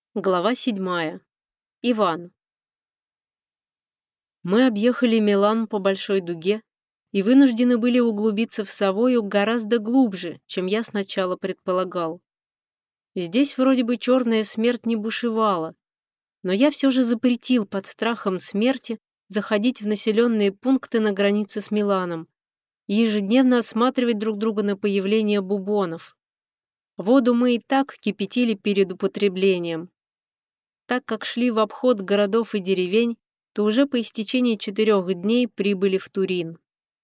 Глава 7. Иван. Мы объехали Милан по большой дуге и вынуждены были углубиться в Савою гораздо глубже, чем я сначала предполагал. Здесь вроде бы черная смерть не бушевала, но я все же запретил под страхом смерти заходить в населенные пункты на границе с Миланом и ежедневно осматривать друг друга на появление бубонов. Воду мы и так кипятили перед употреблением. Так как шли в обход городов и деревень, то уже по истечении 4 дней прибыли в Турин.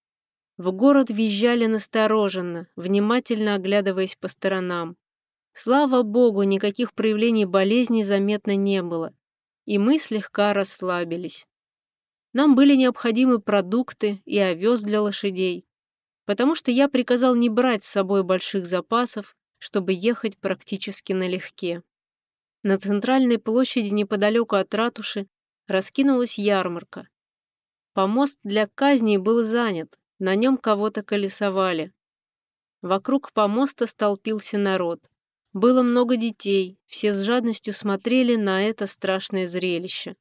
В город въезжали настороженно, внимательно оглядываясь по сторонам. Слава богу, никаких проявлений болезни заметно не было, и мы слегка расслабились. Нам были необходимы продукты и овес для лошадей, потому что я приказал не брать с собой больших запасов, чтобы ехать практически налегке. На центральной площади неподалеку от ратуши раскинулась ярмарка. Помост для казней был занят, на нем кого-то колесовали. Вокруг помоста столпился народ. Было много детей, все с жадностью смотрели на это страшное зрелище.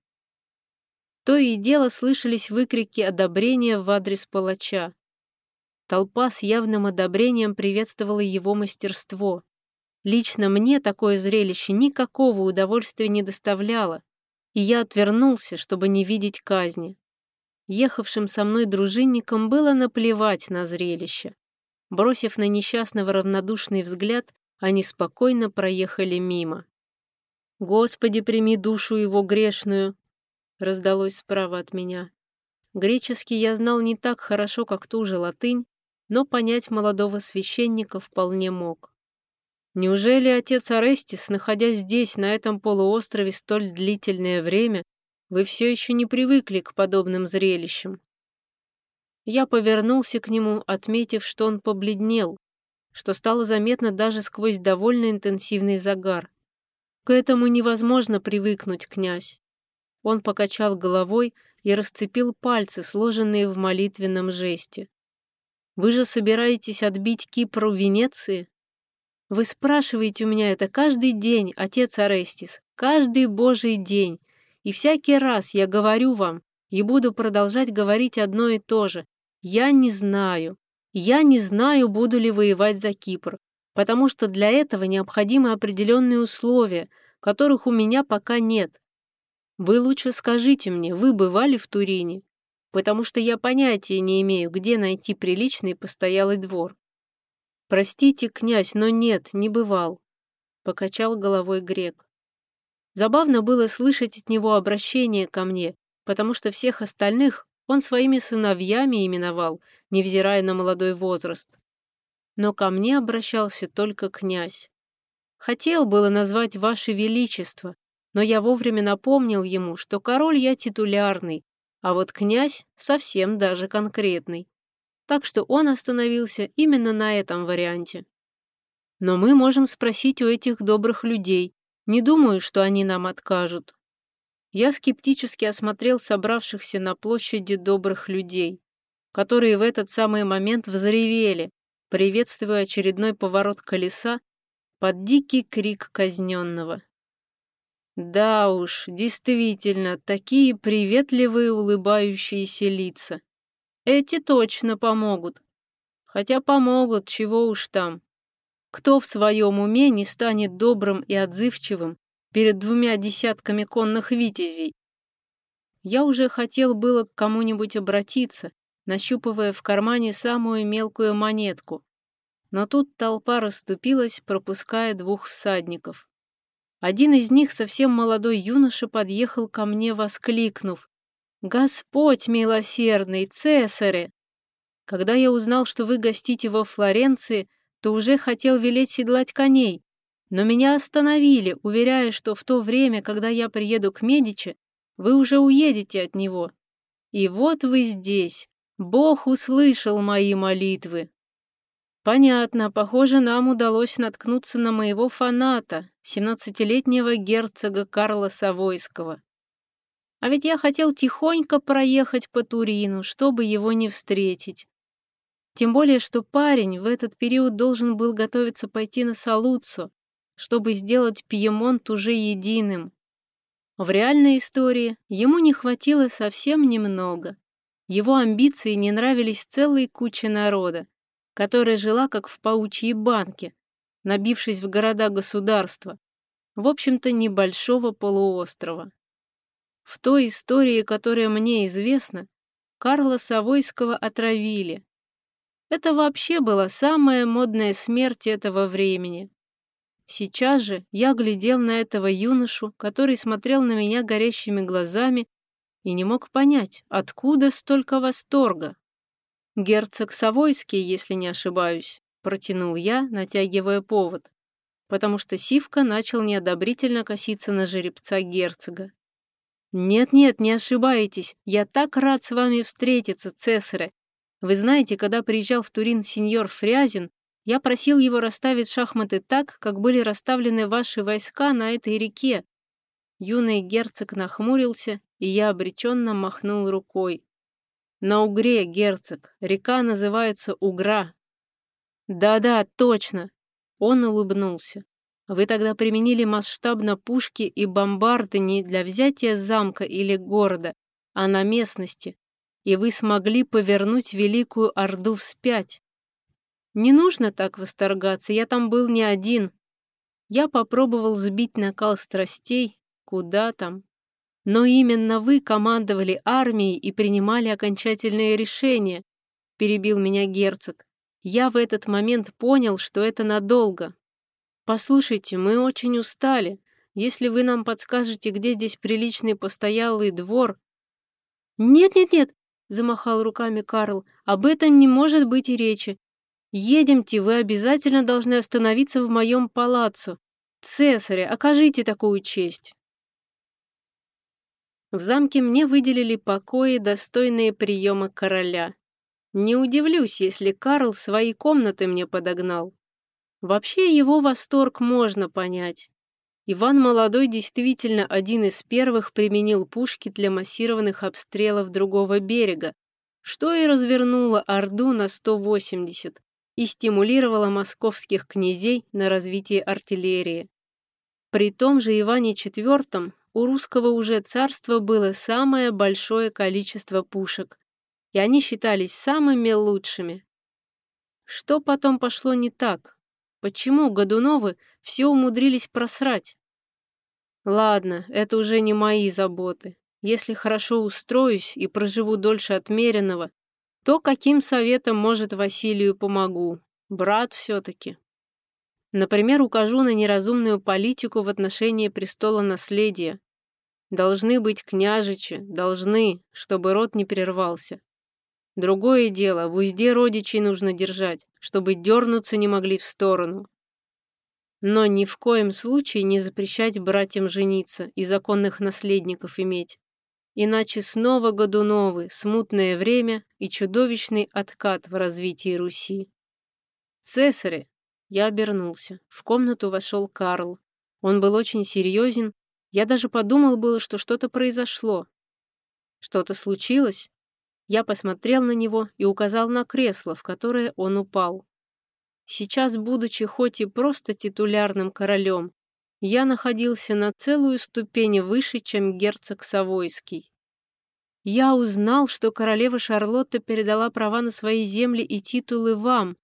То и дело слышались выкрики одобрения в адрес палача. Толпа с явным одобрением приветствовала его мастерство. Лично мне такое зрелище никакого удовольствия не доставляло, и я отвернулся, чтобы не видеть казни. Ехавшим со мной дружинникам было наплевать на зрелище. Бросив на несчастного равнодушный взгляд, они спокойно проехали мимо. «Господи, прими душу его грешную!» раздалось справа от меня. Греческий я знал не так хорошо, как ту же латынь, но понять молодого священника вполне мог. Неужели отец Орестис, находясь здесь, на этом полуострове столь длительное время, вы все еще не привыкли к подобным зрелищам? Я повернулся к нему, отметив, что он побледнел, что стало заметно даже сквозь довольно интенсивный загар. К этому невозможно привыкнуть, князь. Он покачал головой и расцепил пальцы, сложенные в молитвенном жесте. Вы же собираетесь отбить Кипр у Венеции? Вы спрашиваете у меня это каждый день, отец Орестис, каждый божий день. И всякий раз я говорю вам, и буду продолжать говорить одно и то же. Я не знаю. Я не знаю, буду ли воевать за Кипр, потому что для этого необходимы определенные условия, которых у меня пока нет. Вы лучше скажите мне, вы бывали в Турине? Потому что я понятия не имею, где найти приличный постоялый двор. «Простите, князь, но нет, не бывал», — покачал головой грек. Забавно было слышать от него обращение ко мне, потому что всех остальных он своими сыновьями именовал, невзирая на молодой возраст. Но ко мне обращался только князь. Хотел было назвать Ваше Величество, но я вовремя напомнил ему, что король я титулярный, а вот князь совсем даже конкретный. Так что он остановился именно на этом варианте. Но мы можем спросить у этих добрых людей. Не думаю, что они нам откажут. Я скептически осмотрел собравшихся на площади добрых людей, которые в этот самый момент взревели, приветствуя очередной поворот колеса под дикий крик казненного. Да уж, действительно, такие приветливые улыбающиеся лица. Эти точно помогут. Хотя помогут, чего уж там. Кто в своем уме не станет добрым и отзывчивым перед 2 десятками конных витязей? Я уже хотел было к кому-нибудь обратиться, нащупывая в кармане самую мелкую монетку. Но тут толпа расступилась, пропуская 2 всадников. Один из них, совсем молодой юноша, подъехал ко мне, воскликнув: «Господь милосердный, Цесаре! Когда я узнал, что вы гостите во Флоренции, то уже хотел велеть седлать коней, но меня остановили, уверяя, что в то время, когда я приеду к Медичи, вы уже уедете от него. И вот вы здесь. Бог услышал мои молитвы». Понятно, похоже, нам удалось наткнуться на моего фаната, 17-летнего герцога Карла Савойского. А ведь я хотел тихонько проехать по Турину, чтобы его не встретить. Тем более, что парень в этот период должен был готовиться пойти на Салуццо, чтобы сделать Пьемонт уже единым. В реальной истории ему не хватило совсем немного. Его амбиции не нравились целой куче народа, которая жила как в паучьей банке, набившись в города-государства, в общем-то небольшого полуострова. В той истории, которая мне известна, Карла Савойского отравили. Это вообще была самая модная смерть этого времени. Сейчас же я глядел на этого юношу, который смотрел на меня горящими глазами и не мог понять, откуда столько восторга. «Герцог Савойский, если не ошибаюсь», — протянул я, натягивая повод, потому что Сивка начал неодобрительно коситься на жеребца герцога. «Нет-нет, не ошибаетесь, я так рад с вами встретиться, цесаре. Вы знаете, когда приезжал в Турин сеньор Фрязин, я просил его расставить шахматы так, как были расставлены ваши войска на этой реке». Юный герцог нахмурился, и я обреченно махнул рукой. «На Угре, герцог, река называется Угра». «Да-да, точно!» Он улыбнулся. «Вы тогда применили масштабно пушки и бомбарды не для взятия замка или города, а на местности, и вы смогли повернуть Великую Орду вспять. Не нужно так восторгаться, я там был не один. Я попробовал сбить накал страстей, куда там. Но именно вы командовали армией и принимали окончательные решения», — перебил меня герцог. «Я в этот момент понял, что это надолго. Послушайте, мы очень устали. Если вы нам подскажете, где здесь приличный постоялый двор...» «Нет-нет-нет», — замахал руками Карл, — «об этом не может быть и речи. Едемте, вы обязательно должны остановиться в моем палаццо. Цесаре, окажите такую честь». В замке мне выделили покои, достойные приема короля. Не удивлюсь, если Карл свои комнаты мне подогнал. Вообще его восторг можно понять. Иван Молодой действительно один из первых применил пушки для массированных обстрелов другого берега, что и развернуло Орду на 180 и стимулировало московских князей на развитие артиллерии. При том же Иване IV у русского уже царства было самое большое количество пушек, и они считались самыми лучшими. Что потом пошло не так? Почему Годуновы все умудрились просрать? Ладно, это уже не мои заботы. Если хорошо устроюсь и проживу дольше отмеренного, то каким советом, может, Василию помогу? Брат все-таки. Например, укажу на неразумную политику в отношении престола наследия. Должны быть княжичи, должны, чтобы род не прервался. Другое дело, в узде родичей нужно держать, чтобы дернуться не могли в сторону. Но ни в коем случае не запрещать братьям жениться и законных наследников иметь. Иначе снова Годуновы, смутное время и чудовищный откат в развитии Руси. «Цесаре!» Я обернулся. В комнату вошел Карл. Он был очень серьезен. Я даже подумал было, что что-то произошло. «Что-то случилось?» Я посмотрел на него и указал на кресло, в которое он упал. Сейчас, будучи хоть и просто титулярным королем, я находился на целую ступень выше, чем герцог Савойский. Я узнал, что королева Шарлотта передала права на свои земли и титулы вам.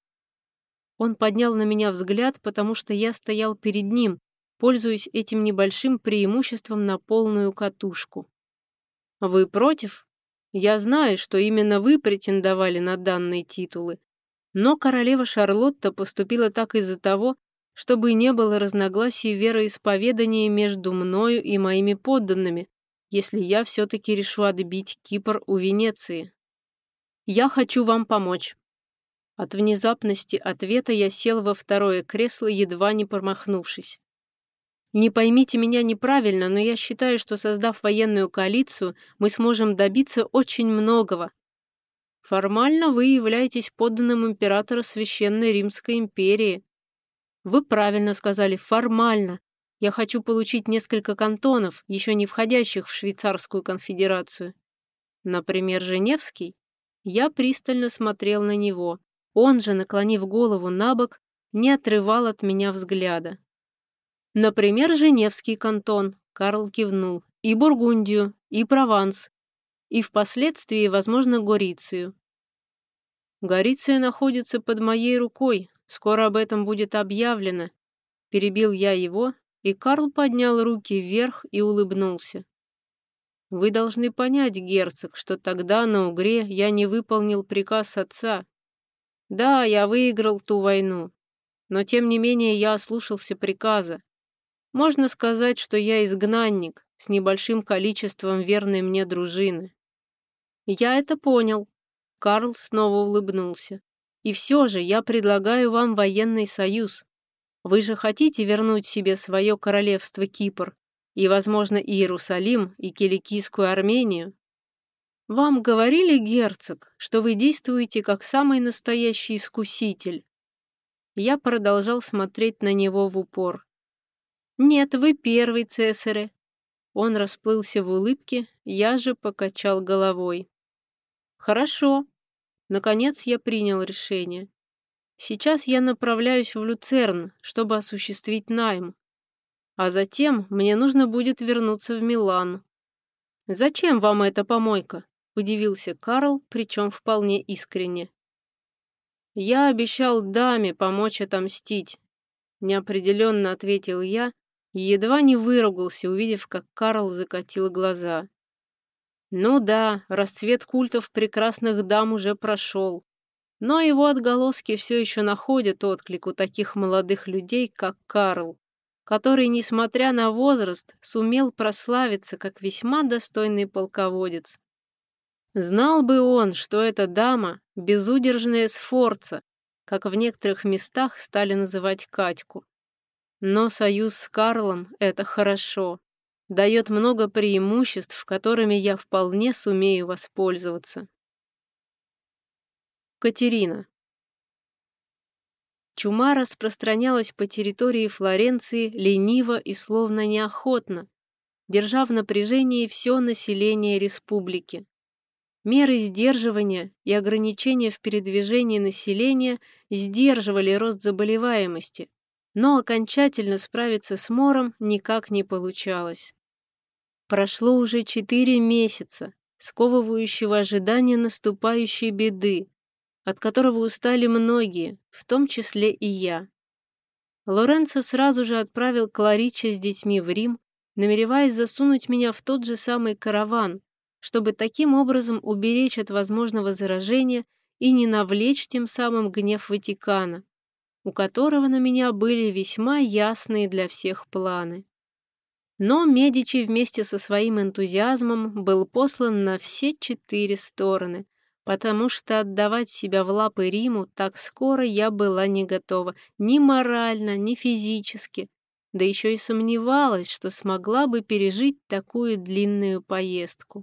Он поднял на меня взгляд, потому что я стоял перед ним, пользуясь этим небольшим преимуществом на полную катушку. «Вы против? Я знаю, что именно вы претендовали на данные титулы, но королева Шарлотта поступила так из-за того, чтобы не было разногласий в вероисповедании между мною и моими подданными, если я все-таки решу отбить Кипр у Венеции. Я хочу вам помочь». От внезапности ответа я сел во второе кресло, едва не промахнувшись. Не поймите меня неправильно, но я считаю, что, создав военную коалицию, мы сможем добиться очень многого. Формально вы являетесь подданным императора Священной Римской империи. Вы правильно сказали, формально. Я хочу получить несколько кантонов, еще не входящих в Швейцарскую конфедерацию. Например, Женевский. Я пристально смотрел на него. Он же, наклонив голову на бок, не отрывал от меня взгляда. Например, Женевский кантон, Карл кивнул, и Бургундию, и Прованс, и впоследствии, возможно, Горицию. Гориция находится под моей рукой, скоро об этом будет объявлено. Перебил я его, и Карл поднял руки вверх и улыбнулся. Вы должны понять, герцог, что тогда на Угре я не выполнил приказ отца. Да, я выиграл ту войну, но тем не менее я ослушался приказа. Можно сказать, что я изгнанник с небольшим количеством верной мне дружины. Я это понял. Карл снова улыбнулся. И все же я предлагаю вам военный союз. Вы же хотите вернуть себе свое королевство Кипр и, возможно, Иерусалим и Киликийскую Армению? Вам говорили, герцог, что вы действуете как самый настоящий искуситель? Я продолжал смотреть на него в упор. Нет, вы первый, цесаре. Он расплылся в улыбке, я же покачал головой. Хорошо. Наконец я принял решение. Сейчас я направляюсь в Люцерн, чтобы осуществить найм. А затем мне нужно будет вернуться в Милан. «Зачем вам эта помойка?» – удивился Карл, причем вполне искренне. «Я обещал даме помочь отомстить», – неопределенно ответил я и едва не выругался, увидев, как Карл закатил глаза. Ну да, расцвет культов прекрасных дам уже прошел, но его отголоски все еще находят отклик у таких молодых людей, как Карл, который, несмотря на возраст, сумел прославиться как весьма достойный полководец. Знал бы он, что эта дама — безудержная сфорца, как в некоторых местах стали называть Катьку. Но союз с Карлом — это хорошо, дает много преимуществ, которыми я вполне сумею воспользоваться. Катерина. Чума распространялась по территории Флоренции лениво и словно неохотно, держа в напряжении все население республики. Меры сдерживания и ограничения в передвижении населения сдерживали рост заболеваемости, но окончательно справиться с мором никак не получалось. Прошло уже 4 месяца, сковывающего ожидания наступающей беды, от которого устали многие, в том числе и я. Лоренцо сразу же отправил Клариче с детьми в Рим, намереваясь засунуть меня в тот же самый караван, чтобы таким образом уберечь от возможного заражения и не навлечь тем самым гнев Ватикана, у которого на меня были весьма ясные для всех планы. Но Медичи вместе со своим энтузиазмом был послан на все 4 стороны, потому что отдавать себя в лапы Риму так скоро я была не готова ни морально, ни физически, да еще и сомневалась, что смогла бы пережить такую длинную поездку.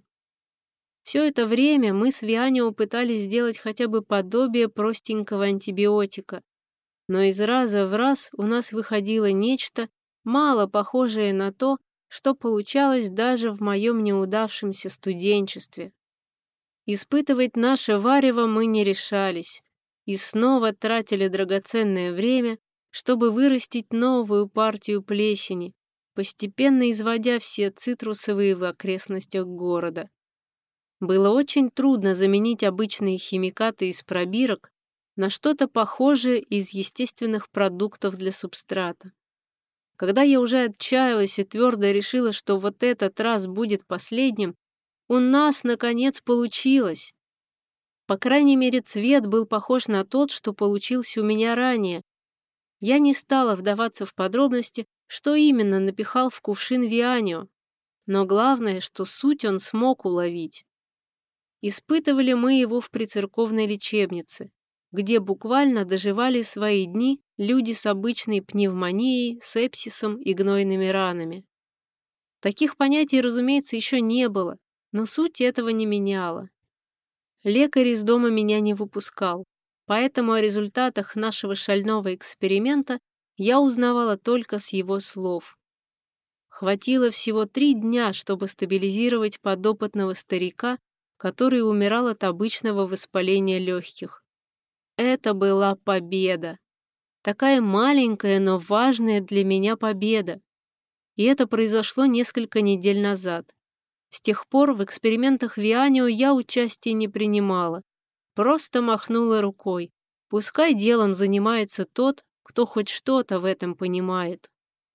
Все это время мы с Вианио пытались сделать хотя бы подобие простенького антибиотика, но из раза в раз у нас выходило нечто, мало похожее на то, что получалось даже в моем неудавшемся студенчестве. Испытывать наше варево мы не решались и снова тратили драгоценное время, чтобы вырастить новую партию плесени, постепенно изводя все цитрусовые в окрестностях города. Было очень трудно заменить обычные химикаты из пробирок на что-то похожее из естественных продуктов для субстрата. Когда я уже отчаялась и твердо решила, что вот этот раз будет последним, у нас, наконец, получилось. По крайней мере, цвет был похож на тот, что получился у меня ранее. Я не стала вдаваться в подробности, что именно напихал в кувшин Вианио, но главное, что суть он смог уловить. Испытывали мы его в прицерковной лечебнице, где буквально доживали свои дни люди с обычной пневмонией, сепсисом и гнойными ранами. Таких понятий, разумеется, еще не было, но суть этого не меняла. Лекарь из дома меня не выпускал, поэтому о результатах нашего шального эксперимента я узнавала только с его слов. Хватило всего 3 дня, чтобы стабилизировать подопытного старика, который умирал от обычного воспаления легких. Это была победа. Такая маленькая, но важная для меня победа. И это произошло несколько недель назад. С тех пор в экспериментах Вианио я участия не принимала. Просто махнула рукой. Пускай делом занимается тот, кто хоть что-то в этом понимает.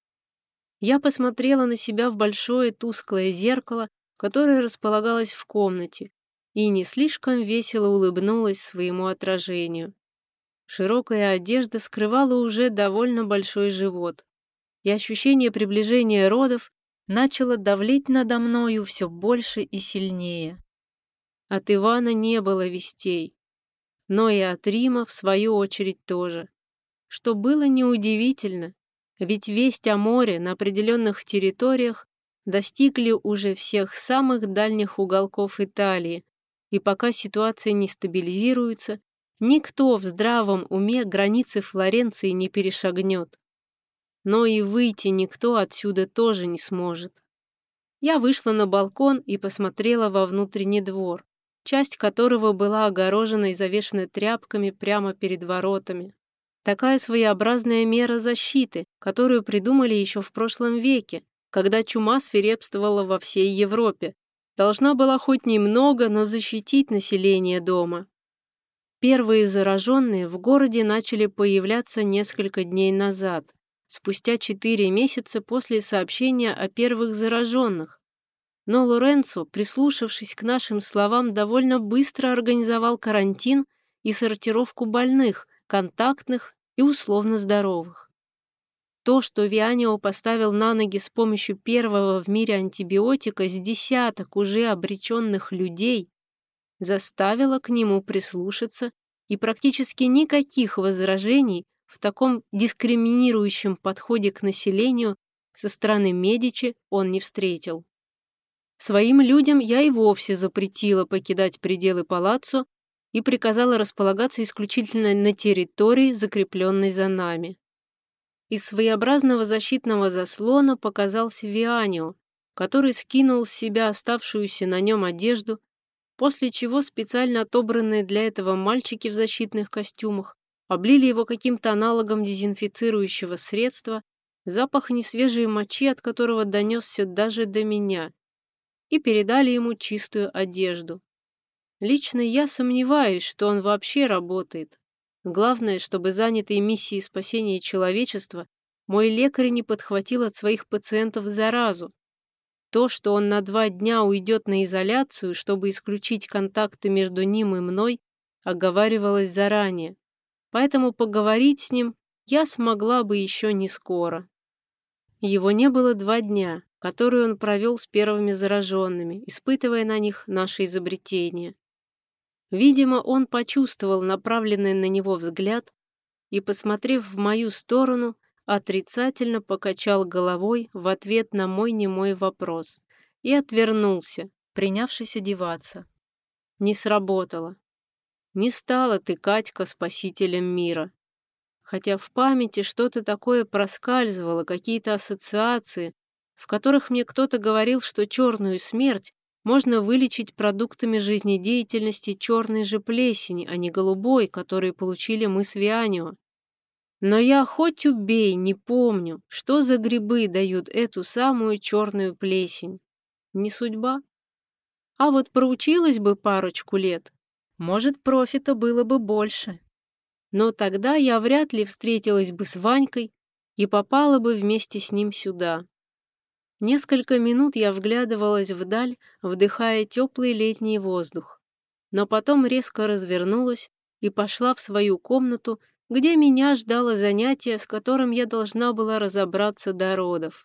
Я посмотрела на себя в большое тусклое зеркало, которое располагалось в комнате, и не слишком весело улыбнулась своему отражению. Широкая одежда скрывала уже довольно большой живот, и ощущение приближения родов начало давлеть надо мною все больше и сильнее. От Ивана не было вестей, но и от Рима, в свою очередь, тоже. Что было неудивительно, ведь весть о море на определенных территориях достигли уже всех самых дальних уголков Италии, и пока ситуация не стабилизируется, никто в здравом уме границы Флоренции не перешагнет. Но и выйти никто отсюда тоже не сможет. Я вышла на балкон и посмотрела во внутренний двор, часть которого была огорожена и завешена тряпками прямо перед воротами. Такая своеобразная мера защиты, которую придумали еще в прошлом веке, когда чума свирепствовала во всей Европе, должна была хоть немного, но защитить население дома. Первые зараженные в городе начали появляться несколько дней назад, спустя 4 месяца после сообщения о первых зараженных. Но Лоренцо, прислушавшись к нашим словам, довольно быстро организовал карантин и сортировку больных, контактных и условно здоровых. То, что Вианио поставил на ноги с помощью первого в мире антибиотика с десяток уже обреченных людей, заставило к нему прислушаться, и практически никаких возражений в таком дискриминирующем подходе к населению со стороны Медичи он не встретил. Своим людям я и вовсе запретила покидать пределы палаццо и приказала располагаться исключительно на территории, закрепленной за нами. Из своеобразного защитного заслона показался Вианио, который скинул с себя оставшуюся на нем одежду, после чего специально отобранные для этого мальчики в защитных костюмах облили его каким-то аналогом дезинфицирующего средства, запах несвежей мочи от которого донесся даже до меня, и передали ему чистую одежду. Лично я сомневаюсь, что он вообще работает. Главное, чтобы занятый миссией спасения человечества, мой лекарь не подхватил от своих пациентов заразу. То, что он на 2 дня уйдет на изоляцию, чтобы исключить контакты между ним и мной, оговаривалось заранее. Поэтому поговорить с ним я смогла бы еще не скоро. Его не было 2 дня, которые он провел с первыми зараженными, испытывая на них наше изобретение. Видимо, он почувствовал направленный на него взгляд и, посмотрев в мою сторону, отрицательно покачал головой в ответ на мой немой вопрос и отвернулся, принявшись одеваться. Не сработало. Не стала ты, Катька, спасителем мира. Хотя в памяти что-то такое проскальзывало, какие-то ассоциации, в которых мне кто-то говорил, что черную смерть можно вылечить продуктами жизнедеятельности черной же плесени, а не голубой, которые получили мы с Вианио. Но я хоть убей, не помню, что за грибы дают эту самую черную плесень. Не судьба. А вот проучилась бы парочку лет, может, профита было бы больше. Но тогда я вряд ли встретилась бы с Ванькой и попала бы вместе с ним сюда. Несколько минут я вглядывалась вдаль, вдыхая теплый летний воздух. Но потом резко развернулась и пошла в свою комнату, где меня ждало занятие, с которым я должна была разобраться до родов.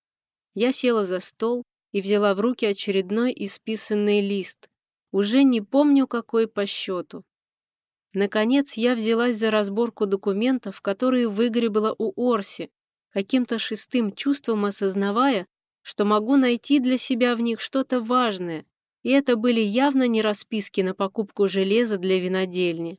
Я села за стол и взяла в руки очередной исписанный лист, уже не помню какой по счету. Наконец я взялась за разборку документов, которые выгребла у Орси, каким-то шестым чувством осознавая, что могу найти для себя в них что-то важное, и это были явно не расписки на покупку железа для винодельни.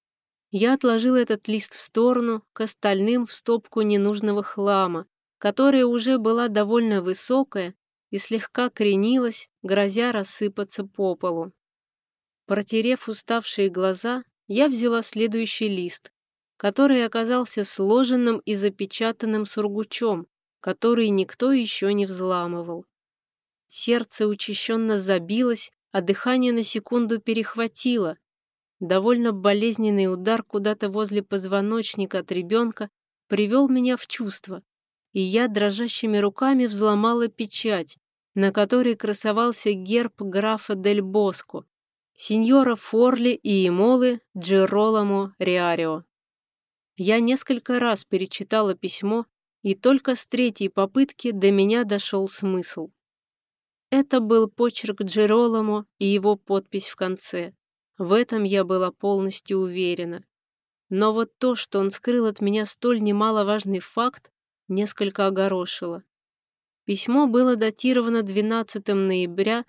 Я отложила этот лист в сторону, к остальным в стопку ненужного хлама, которая уже была довольно высокая и слегка кренилась, грозя рассыпаться по полу. Протерев уставшие глаза, я взяла следующий лист который оказался сложенным и запечатанным сургучом, который никто еще не взламывал. Сердце учащенно забилось, а дыхание на секунду перехватило. Довольно болезненный удар куда-то возле позвоночника от ребенка привел меня в чувство, и я дрожащими руками взломала печать, на которой красовался герб графа Дель Боско, сеньора Форли и Эмолы Джероламо Риарио. Я несколько раз перечитала письмо, и только с третьей попытки до меня дошел смысл. Это был почерк Джероламо и его подпись в конце. В этом я была полностью уверена. Но вот то, что он скрыл от меня столь немаловажный факт, несколько огорошило. Письмо было датировано 12 ноября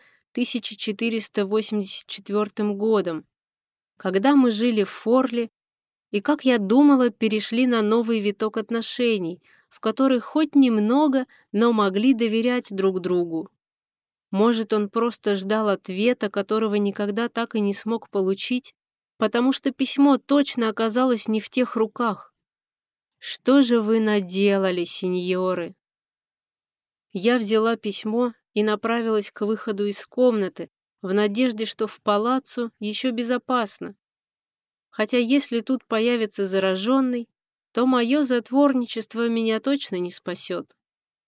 1484 годом, когда мы жили в Форли и, как я думала, перешли на новый виток отношений, в которых хоть немного, но могли доверять друг другу. Может, он просто ждал ответа, которого никогда так и не смог получить, потому что письмо точно оказалось не в тех руках. Что же вы наделали, сеньоры? Я взяла письмо и направилась к выходу из комнаты, в надежде, что в палаццо еще безопасно. Хотя если тут появится зараженный, то мое затворничество меня точно не спасет.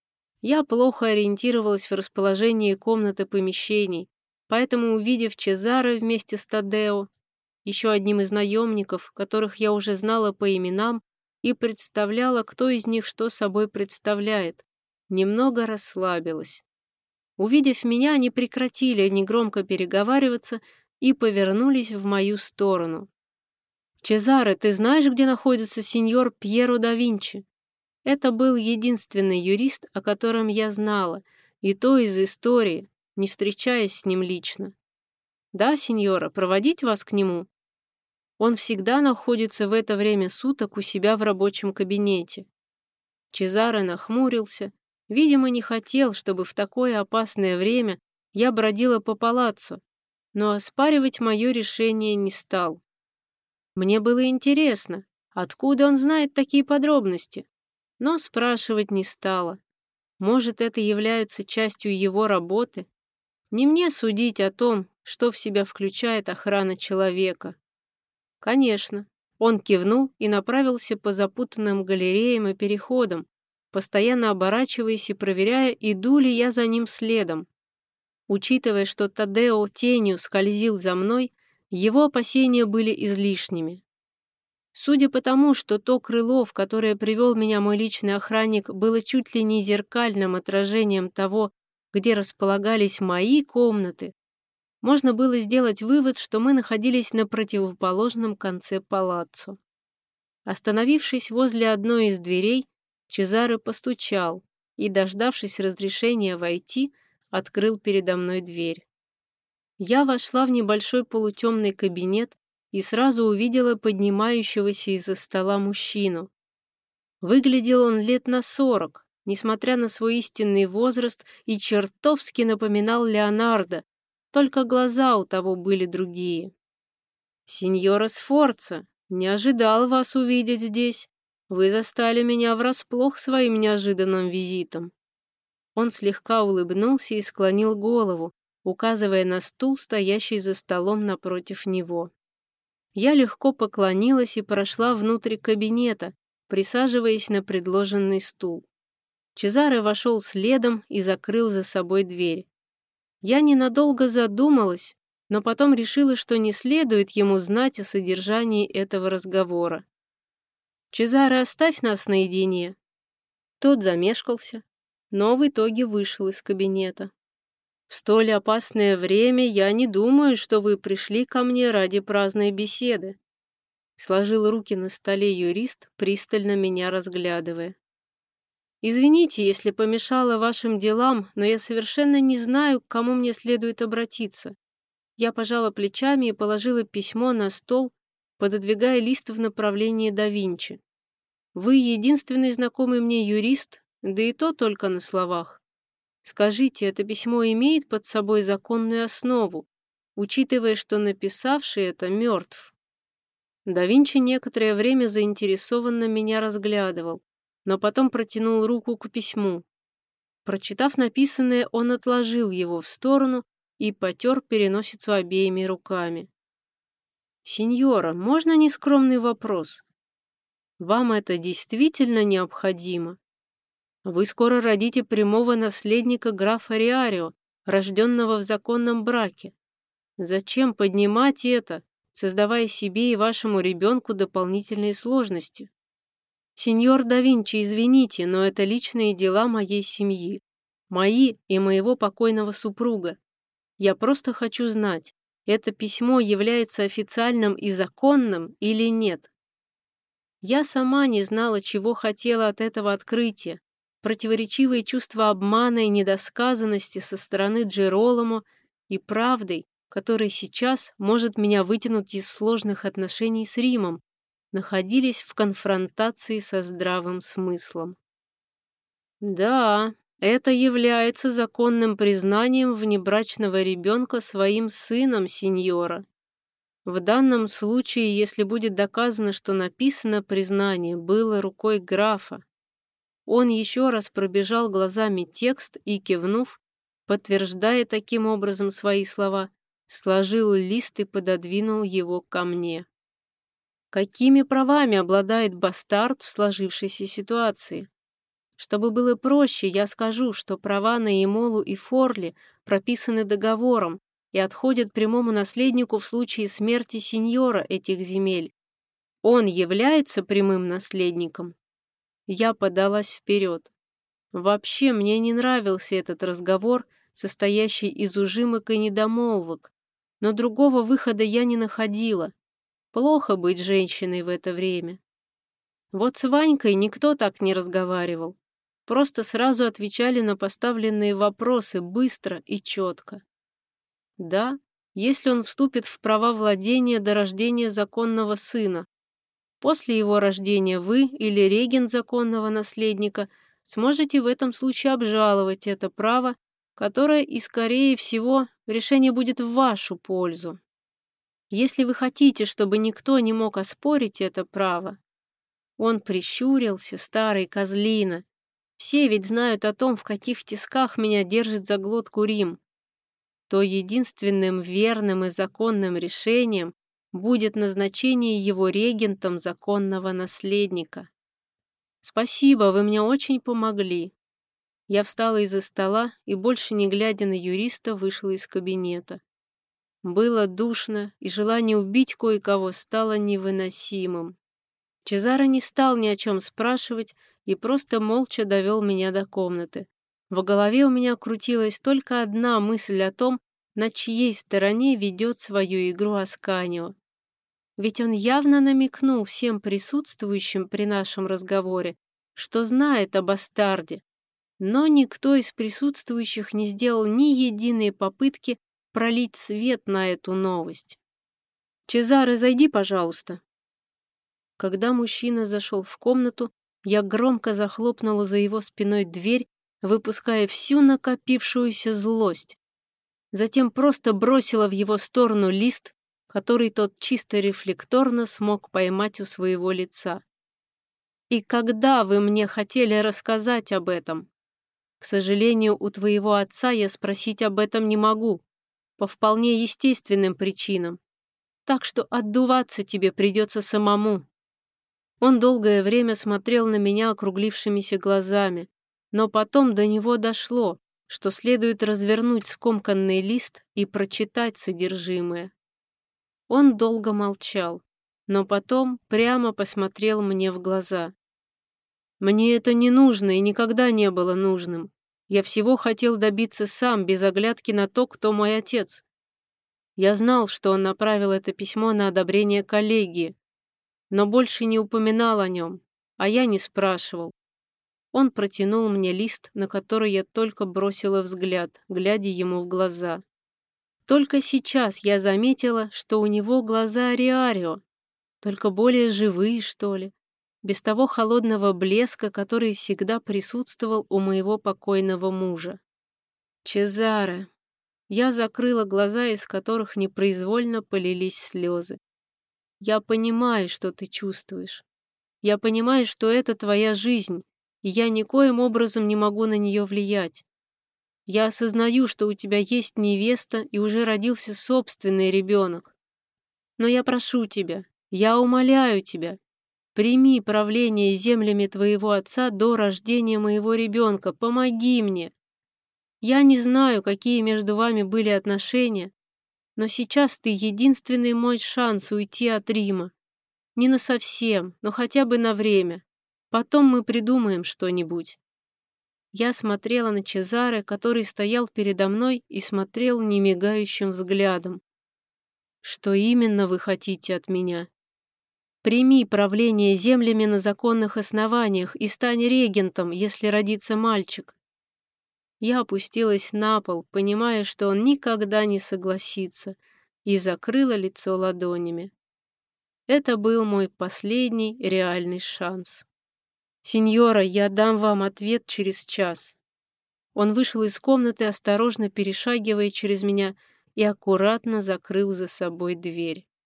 Я плохо ориентировалась в расположении комнаты помещений, поэтому, увидев Чезаре вместе с Тадео, еще одним из наемников, которых я уже знала по именам и представляла, кто из них что собой представляет, немного расслабилась. Увидев меня, они прекратили негромко переговариваться и повернулись в мою сторону. «Чезаре, ты знаешь, где находится сеньор Пьеро да Винчи?» Это был единственный юрист, о котором я знала, и то из истории, не встречаясь с ним лично. «Да, сеньора, проводить вас к нему?» Он всегда находится в это время суток у себя в рабочем кабинете. Чезаре нахмурился, видимо, не хотел, чтобы в такое опасное время я бродила по палаццо, но оспаривать мое решение не стал. Мне было интересно, откуда он знает такие подробности, но спрашивать не стала. Может, это является частью его работы? Не мне судить о том, что в себя включает охрана человека. Конечно. Он кивнул и направился по запутанным галереям и переходам, постоянно оборачиваясь и проверяя, иду ли я за ним следом. Учитывая, что Тадео тенью скользил за мной, его опасения были излишними. Судя по тому, что то крыло, в которое привел меня мой личный охранник, было чуть ли не зеркальным отражением того, где располагались мои комнаты, можно было сделать вывод, что мы находились на противоположном конце палаццо. Остановившись возле одной из дверей, Чезаре постучал и, дождавшись разрешения войти, открыл передо мной дверь. Я вошла в небольшой полутемный кабинет и сразу увидела поднимающегося из-за стола мужчину. Выглядел он лет на 40, несмотря на свой истинный возраст, и чертовски напоминал Леонардо, только глаза у того были другие. «Синьора Сфорца, не ожидал вас увидеть здесь. Вы застали меня врасплох своим неожиданным визитом». Он слегка улыбнулся и склонил голову, указывая на стул, стоящий за столом напротив него. Я легко поклонилась и прошла внутрь кабинета, присаживаясь на предложенный стул. Чезаре вошел следом и закрыл за собой дверь. Я ненадолго задумалась, но потом решила, что не следует ему знать о содержании этого разговора. «Чезаре, оставь нас наедине». Тот замешкался, но в итоге вышел из кабинета. «В столь опасное время я не думаю, что вы пришли ко мне ради праздной беседы», сложил руки на столе юрист, пристально меня разглядывая. «Извините, если помешала вашим делам, но я совершенно не знаю, к кому мне следует обратиться». Я пожала плечами и положила письмо на стол, пододвигая лист в направлении да Винчи. «Вы единственный знакомый мне юрист, да и то только на словах. Скажите, это письмо имеет под собой законную основу, учитывая, что написавший это мертв?» Да Винчи некоторое время заинтересованно меня разглядывал, но потом протянул руку к письму. Прочитав написанное, он отложил его в сторону и потер переносицу обеими руками. «Сеньора, можно нескромный вопрос? Вам это действительно необходимо? Вы скоро родите прямого наследника графа Риарио, рожденного в законном браке. Зачем поднимать это, создавая себе и вашему ребенку дополнительные сложности? Сеньор да Винчи, извините, но это личные дела моей семьи. Мои и моего покойного супруга. Я просто хочу знать, это письмо является официальным и законным или нет. Я сама не знала, чего хотела от этого открытия. Противоречивые чувства обмана и недосказанности со стороны Джероломо и правдой, которая сейчас может меня вытянуть из сложных отношений с Римом, находились в конфронтации со здравым смыслом. Да, это является законным признанием внебрачного ребенка своим сыном, сеньора. В данном случае, если будет доказано, что написано признание было рукой графа. Он еще раз пробежал глазами текст и, кивнув, подтверждая таким образом свои слова, сложил лист и пододвинул его ко мне. Какими правами обладает бастард в сложившейся ситуации? Чтобы было проще, я скажу, что права на Эмолу и Форли прописаны договором и отходят прямому наследнику в случае смерти сеньора этих земель. Он является прямым наследником. Я подалась вперед. Вообще, мне не нравился этот разговор, состоящий из ужимок и недомолвок, но другого выхода я не находила. Плохо быть женщиной в это время. Вот с Ванькой никто так не разговаривал. Просто сразу отвечали на поставленные вопросы быстро и четко. Да, если он вступит в права владения до рождения законного сына. После его рождения вы или регент законного наследника сможете в этом случае обжаловать это право, которое и, скорее всего, решение будет в вашу пользу. Если вы хотите, чтобы никто не мог оспорить это право, он прищурился, старый козлина. Все ведь знают о том, в каких тисках меня держит за глотку Рим. То единственным верным и законным решением будет назначение его регентом законного наследника. Спасибо, вы мне очень помогли. Я встала из-за стола и, больше не глядя на юриста, вышла из кабинета. Было душно, и желание убить кое-кого стало невыносимым. Чезаро не стал ни о чем спрашивать и просто молча довел меня до комнаты. В голове у меня крутилась только одна мысль о том, на чьей стороне ведет свою игру Асканио. Ведь он явно намекнул всем присутствующим при нашем разговоре, что знает о бастарде, но никто из присутствующих не сделал ни единой попытки пролить свет на эту новость. «Чезаре, зайди, пожалуйста». Когда мужчина зашел в комнату, я громко захлопнула за его спиной дверь, выпуская всю накопившуюся злость. Затем просто бросила в его сторону лист, который тот чисто рефлекторно смог поймать у своего лица. «И когда вы мне хотели рассказать об этом? К сожалению, у твоего отца я спросить об этом не могу, по вполне естественным причинам, так что отдуваться тебе придется самому». Он долгое время смотрел на меня округлившимися глазами, но потом до него дошло, что следует развернуть скомканный лист и прочитать содержимое. Он долго молчал, но потом прямо посмотрел мне в глаза. «Мне это не нужно и никогда не было нужным. Я всего хотел добиться сам, без оглядки на то, кто мой отец. Я знал, что он направил это письмо на одобрение коллегии, но больше не упоминал о нем, а я не спрашивал. Он протянул мне лист, на который я только бросила взгляд, глядя ему в глаза. Только сейчас я заметила, что у него глаза Риарио, только более живые, что ли, без того холодного блеска, который всегда присутствовал у моего покойного мужа. Чезаре. Я закрыла глаза, из которых непроизвольно полились слезы. Я понимаю, что ты чувствуешь. Я понимаю, что это твоя жизнь, и я никоим образом не могу на нее влиять. Я осознаю, что у тебя есть невеста и уже родился собственный ребенок. Но я прошу тебя, я умоляю тебя, прими правление землями твоего отца до рождения моего ребенка, помоги мне. Я не знаю, какие между вами были отношения, но сейчас ты единственный мой шанс уйти от Рима. Не насовсем, но хотя бы на время. Потом мы придумаем что-нибудь. Я смотрела на Чезаре, который стоял передо мной и смотрел немигающим взглядом. Что именно вы хотите от меня? Прими правление землями на законных основаниях и стань регентом, если родится мальчик. Я опустилась на пол, понимая, что он никогда не согласится, и закрыла лицо ладонями. Это был мой последний реальный шанс. «Сеньора, я дам вам ответ через час». Он вышел из комнаты, осторожно перешагивая через меня, и аккуратно закрыл за собой дверь.